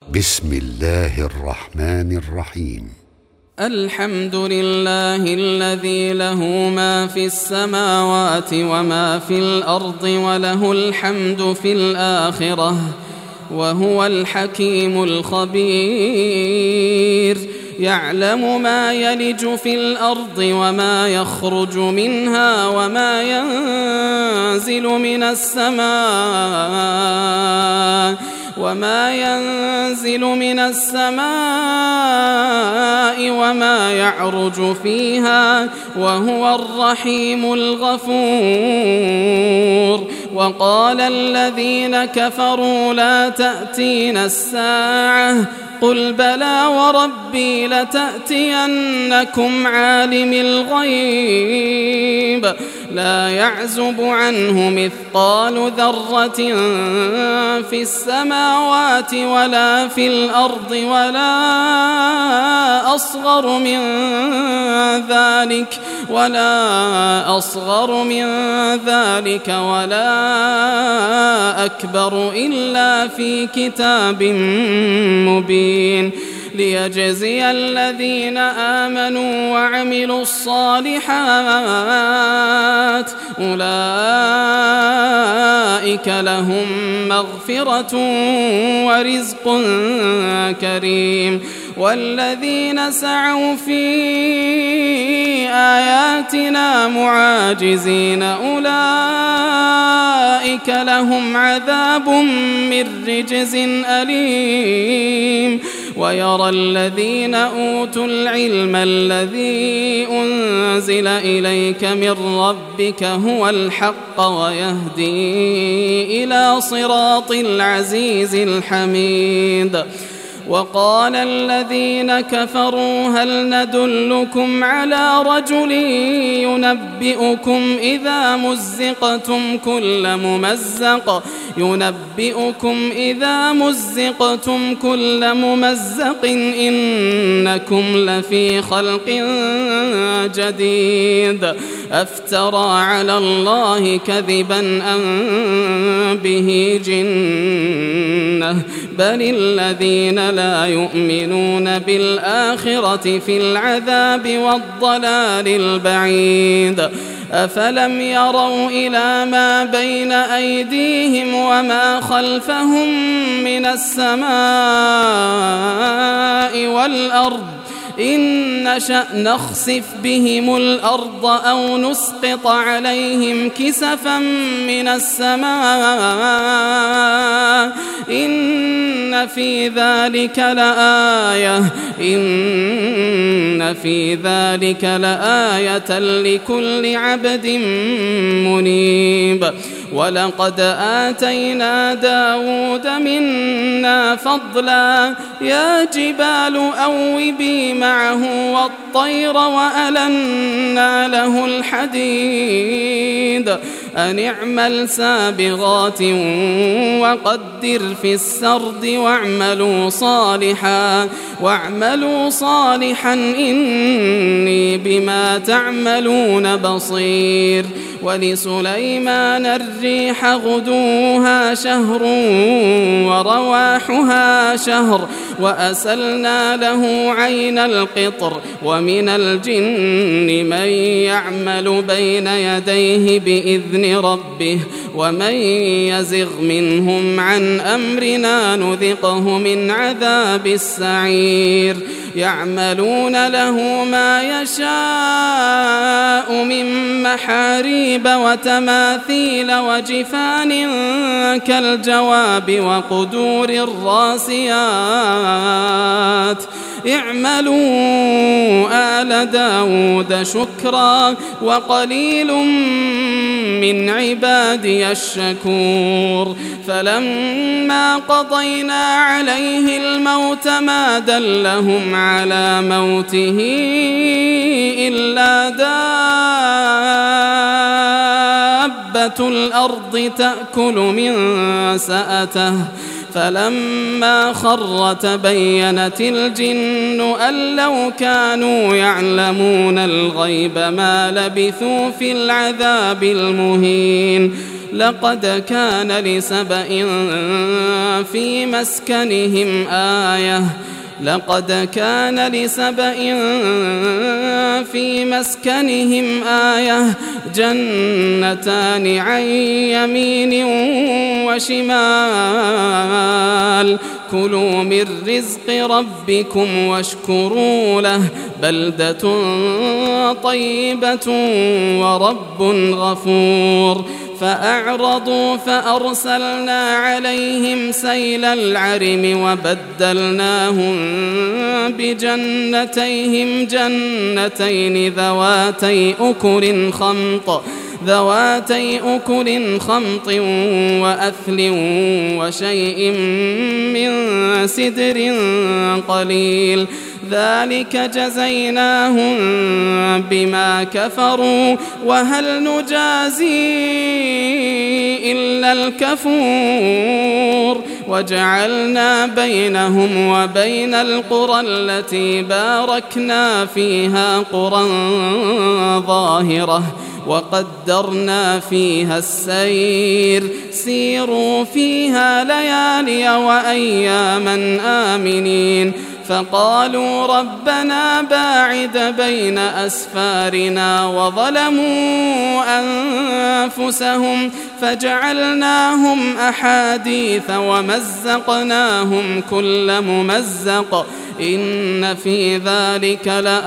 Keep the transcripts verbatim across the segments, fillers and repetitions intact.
بسم الله الرحمن الرحيم. الحمد لله الذي له ما في السماوات وما في الأرض وله الحمد في الآخرة وهو الحكيم الخبير. يعلم ما يلج في الأرض وما يخرج منها وما ينزل من السماء وما ينزل من السماء وما يعرج فيها وهو الرحيم الغفور. وقال الذين كفروا لا تأتينا الساعة قل بلى وربي لتأتينكم عالم الغيب لا يعزب عنه مثقال ذرة في السماوات ولا في الأرض ولا أصغر من ذلك ولا أصغر من ذلك ولا أكبر إلا في كتاب مبين ليجزي الذين آمنوا وعملوا الصالحات أولئك لهم مغفرة ورزق كريم. والذين سعوا في آياتنا معاجزين أولئك لهم عذاب من رجز أليم. ويرى الذين أوتوا العلم الذي أنزل إليك من ربك هو الحق ويهدي إلى صراط العزيز الحميد. وقال الذين كفروا هل ندلكم على رجل ينبئكم إذا مزقتم كل ممزق ينبئكم إذا مزقتم كل ممزق إنكم لفي خلق جديد أفترى على الله كذبا أم به جنة بل الذين لا يؤمنون بالآخرة في العذاب والضلال البعيد. أفلم يروا إلى ما بين أيديهم وما خلفهم من السماء والأرض إن نشأ نخسف بهم الأرض أو نسقط عليهم كسفا من السماء إن في ذلك لآية إن في ذلك لآية لكل عبد منيب. ولقد آتينا داود منا فضلا يا جبال أوبي معه والطير وألنا له الحديد أن اعمل سابغات وقدر في السرد واعملوا صالحا واعملوا صالحا إني بما تعملون بصير. ولسليمان الريح غدوها شهر ورواحها شهر وأسلنا له عين القطر ومن الجن من يعمل بين يديه بإذن ربه ومن يزغ منهم عن أمرنا نذقه من عذاب السعير. يعملون له ما يشاء من محاريب وتماثيل وجفان كالجواب وقدور الراسيات. اعملوا آل داود شكرا وقليل من عبادي الشكور. فلما قضينا عليه الموت ما دلهم على موته إلا دابة الأرض تأكل من سأته فلما خر تبينت الجن أن لو كانوا يعلمون الغيب ما لبثوا في العذاب المهين. لقد كان لسبإ في مسكنهم آية لقد كان لسبإ في مسكنهم آية جنتان عن يمين وشمال كلوا من رزق ربكم واشكروا له بلدة طيبة ورب غفور فأعرضوا فأرسلنا عليهم سيل العرم وبدلناهم بجنتيهم جنتين ذواتي أكل خمط ذواتي أكل خمط وأثل وشيء من سدر قليل ذلك جزيناهم بما كفروا وهل نجازي إلا الكفور وجعلنا بينهم وبين القرى التي باركنا فيها قرى ظاهرة وقدرنا فيها السير سيروا فيها ليالي وأياما آمنين فقالوا ربنا باعد بين أسفارنا وظلموا أنفسهم فجعلناهم أحاديث ومزقناهم كل ممزق إن في ذلك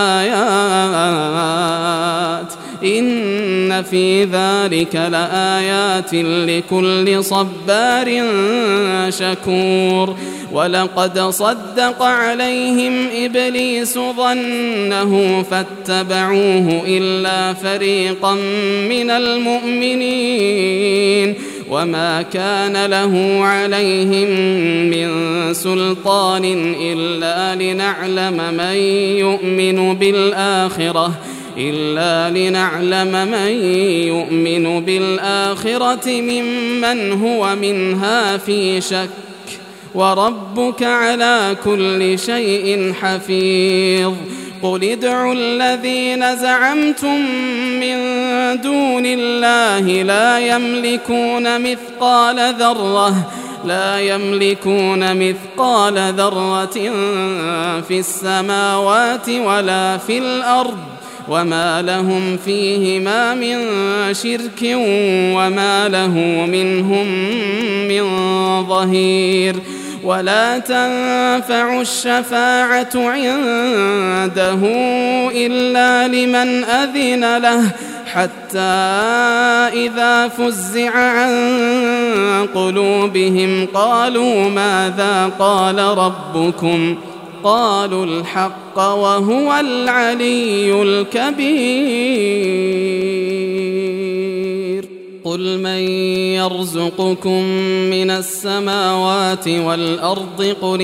لآيات إن في ذلك لآيات لكل صبار شكور ولقد صدق عليهم إبليس ظنه فاتبعوه إلا فريقا من المؤمنين وما كان له عليهم من سلطان إلا لنعلم من يؤمن بالآخرة إلا لنعلم من يؤمن بالآخرة ممن هو منها في شك وربك على كل شيء حفيظ قل ادعوا الذين زعمتم من دون الله لا يملكون مثقال ذرة لا يملكون مثقال ذرة في السماوات ولا في الأرض وما لهم فيهما من شرك وما له منهم من ظهير ولا تنفع الشفاعة عنده إلا لمن أذن له حتى إذا فزع عن قلوبهم قالوا ماذا قال ربكم قالوا الحق وهو العلي الكبير قل من يرزقكم من السماوات والأرض قل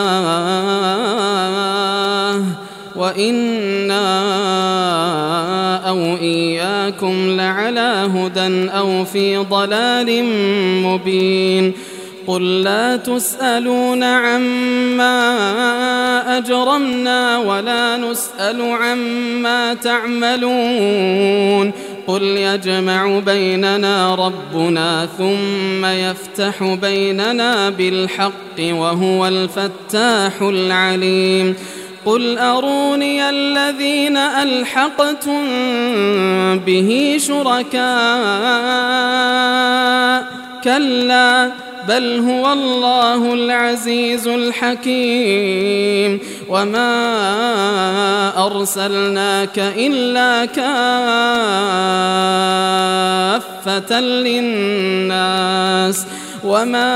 الله وإنا أو إياكم لعلى هدى أو في ضلال مبين قل لا تسألون عما أجرمنا ولا نسأل عما تعملون قل يجمع بيننا ربنا ثم يفتح بيننا بالحق وهو الفتاح العليم قل أروني الذين ألحقتم به شركاء كلا بل هو الله العزيز الحكيم وما أرسلناك إلا كافة للناس وما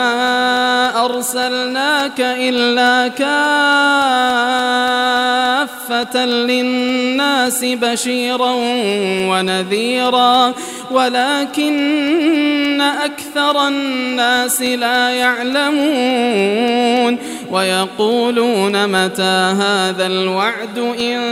أرسلناك إلا كافة للناس بشيرا ونذيرا ولكن أكثر الناس لا يعلمون ويقولون متى هذا الوعد إن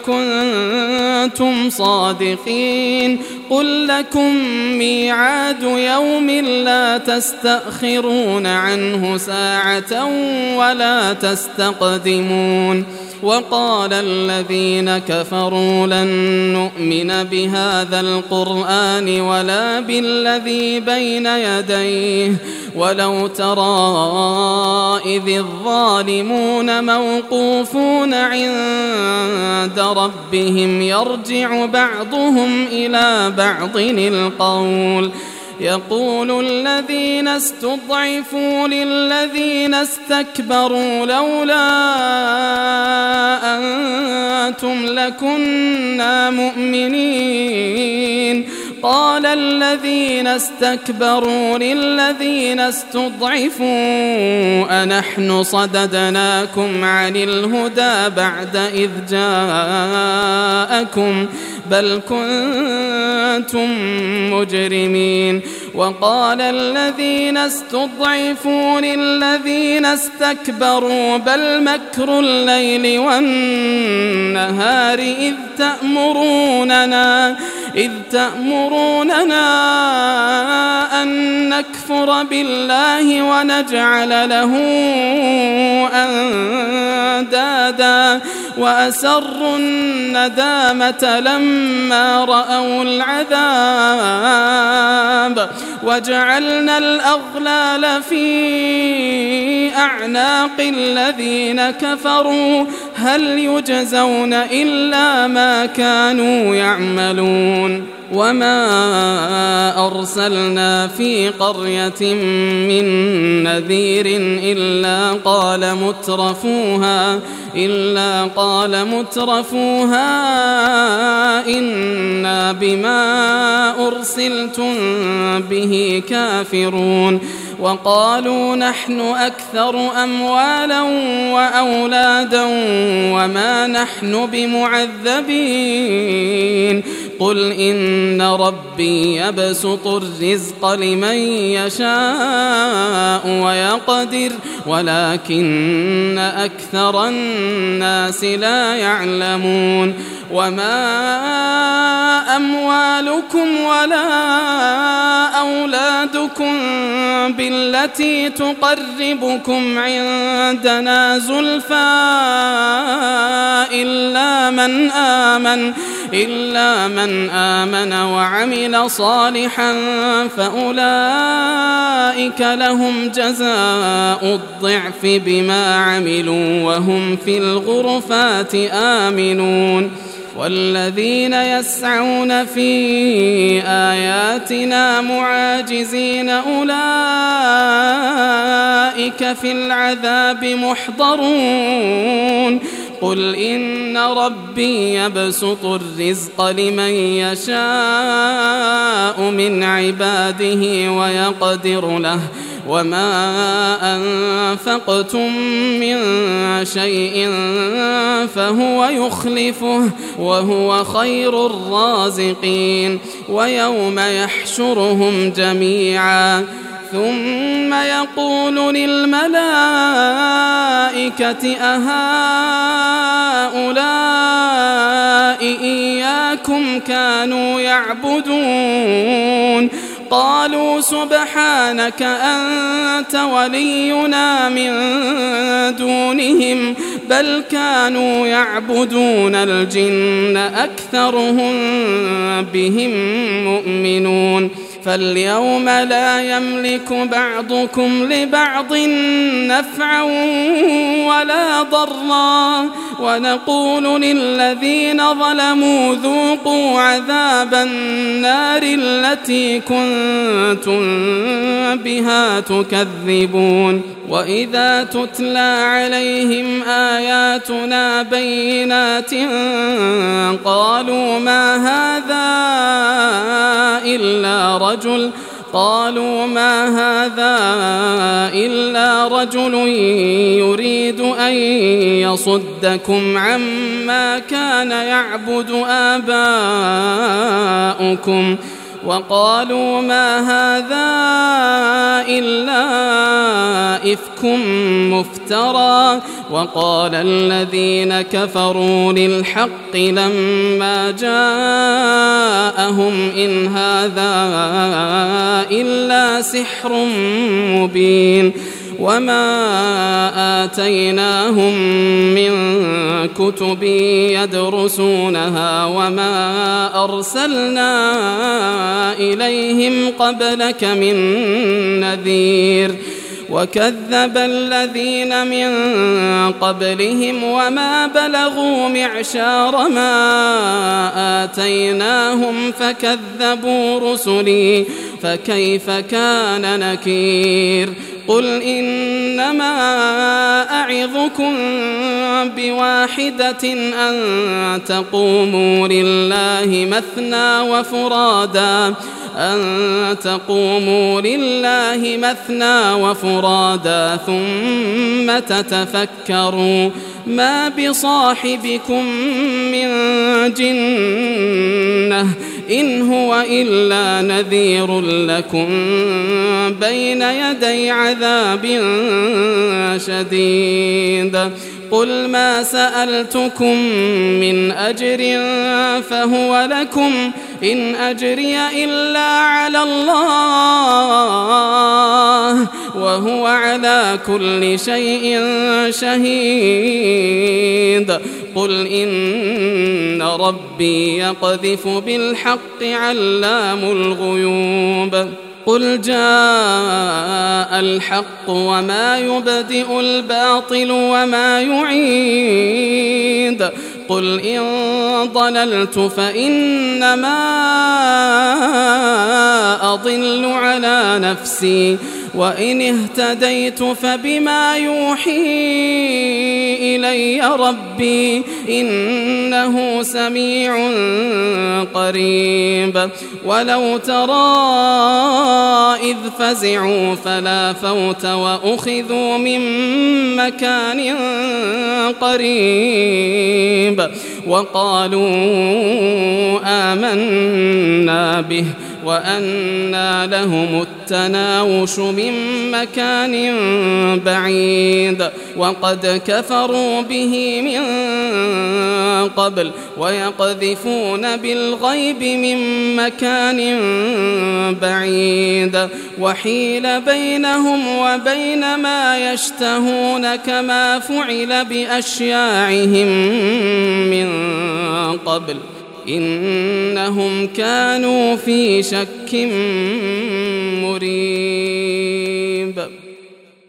كنتم صادقين قل لكم ميعاد يوم لا تستأخرون عنه ساعة ولا تستقدمون وقال الذين كفروا لن نؤمن بهذا القرآن ولا بالذي بين يديه ولو ترى إذ الظالمون موقوفون عند ربهم يرجع بعضهم إلى بعض القول يقول الذين استضعفوا للذين استكبروا لولا أنتم لكنا مؤمنين قال الذين استكبروا للذين استضعفوا أنحن صددناكم عن الهدى بعد إذ جاءكم بل كنتم مجرمين وقال الذين استضعفوا للذين استكبروا بل مكر الليل والنهار إذ تأمروننا إذ تأمروننا أن نكفر بالله ونجعل له أندادا وأسروا الندامة لما رأوا العذاب وجعلنا الأغلال في أعناق الذين كفروا هل يجزون إلا ما كانوا يعملون وما أرسلنا في قرية من نذير إلا قال مترفوها إلا قال مترفوها إنا بما أرسلتم به كافرون وقالوا نحن أكثر أموالا وأولادا وما نحن بمعذبين قل إن ربي يبسط الرزق لمن يشاء ويقدر ولكن أكثر الناس لا يعلمون وما أموالكم ولا أولادكم بالتي تقربكم عندنا زلفى إلا من آمن إلا من آمن وعمل صالحا فأولئك لهم جزاء الضعف بما عملوا وهم في الغرفات آمنون والذين يسعون في آياتنا معاجزين أولئك في العذاب محضرون قل إن ربي يبسط الرزق لمن يشاء من عباده ويقدر له وما أنفقتم من شيء فهو يخلفه وهو خير الرازقين ويوم يحشرهم جميعا ثم يقول للملائكة أهؤلاء إياكم كانوا يعبدون قالوا سبحانك أنت ولينا من دونهم بل كانوا يعبدون الجن أكثرهم بهم مؤمنون فاليوم لا يملك بعضكم لبعض نفعا ولا ضرا ونقول للذين ظلموا ذوقوا عذاب النار التي كنتم بها تكذبون وإذا تتلى عليهم آياتنا بينات قالوا ما هذا إلا رجل قالوا ما هذا إلا رجل يريد أن يصدكم عما كان يعبد آباؤكم وقالوا ما هذا إلا إفك مفترى وقال الذين كفروا للحق لما جاءهم إن هذا إلا سحر مبين وما آتيناهم من كتب يدرسونها وما أرسلنا إليهم قبلك من نذير وكذب الذين من قبلهم وما بلغوا معشار ما آتيناهم فكذبوا رسلي فكيف كان نكير قل إنما أعظكم بواحدة أن تقوموا لله مثنى وفرادا أن تقوموا لله مثنى وفرادا ثم تتفكروا ما بصاحبكم من جنة إن هو إلا نذير لكم بين يدي عذاب شديد قل ما سألتكم من أجر فهو لكم إن أجري إلا على الله وهو على كل شيء شهيد قل إن ربي يقذف بالحق علام الغيوب قل جاء الحق وما يبدئ الباطل وما يعيد قل إن ضللت فإنما أضل على نفسي وإن اهتديت فبما يوحي إلي ربي إنه سميع قريب ولو ترى إذ فزعوا فلا فوت وأخذوا من مكان قريب وقالوا آمنا به وأنى لهم التناوش من مكان بعيد وقد كفروا به من قبل ويقذفون بالغيب من مكان بعيد وحيل بينهم وبين ما يشتهون كما فعل بأشياعهم من قبل إنهم كانوا في شك مريب.